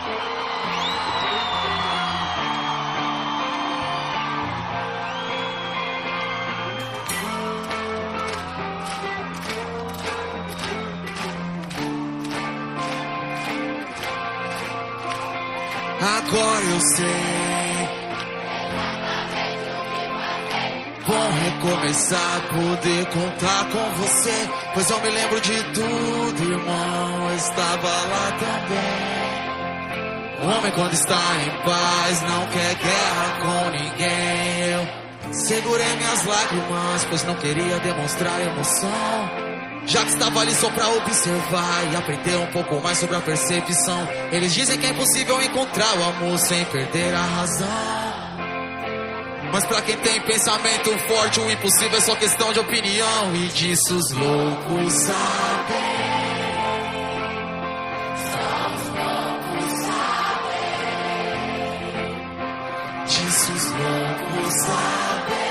Agora eu sei. Bom recomeçar, poder contar com você. Pois eu me lembro de tudo, irmão. Eu estava lá também. O homem quando está em paz não quer guerra com ninguém. Eu segurei minhas lágrimas, pois não queria demonstrar emoção. Já que estava ali só pra observar e aprender um pouco mais sobre a percepção. Eles dizem que é impossível encontrar o amor sem perder a razão. Mas pra quem tem pensamento forte, o impossível é só questão de opinião. E disso os loucos sabem. Só os loucos sabem. Disso os loucos sabem.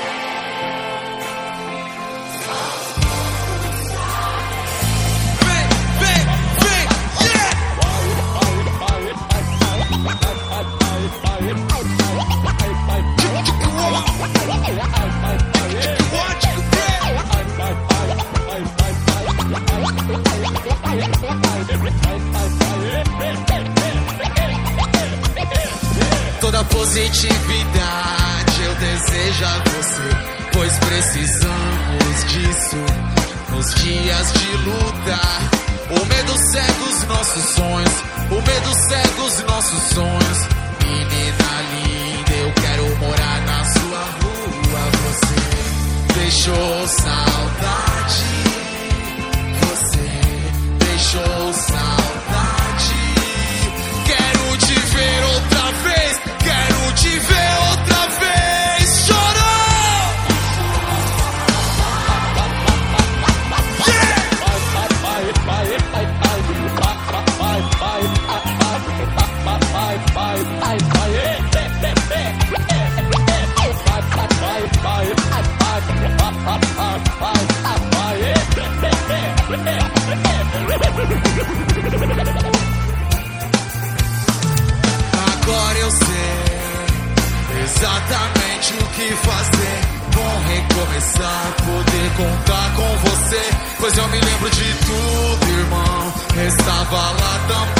Toda positividade eu desejo a você, pois precisamos disso nos dias de luta. O medo cega os nossos sonhos, o medo cega os nossos sonhos. Menina linda, eu quero morar na sua rua. Você deixou saudade, você deixou saudade. Quero te ver outra vez, quero te ver outra vez. Chorou! Yeah! Agora eu sei exatamente o que fazer. Bom recomeçar, poder contar com você. Pois eu me lembro de tudo, irmão. Estava lá também.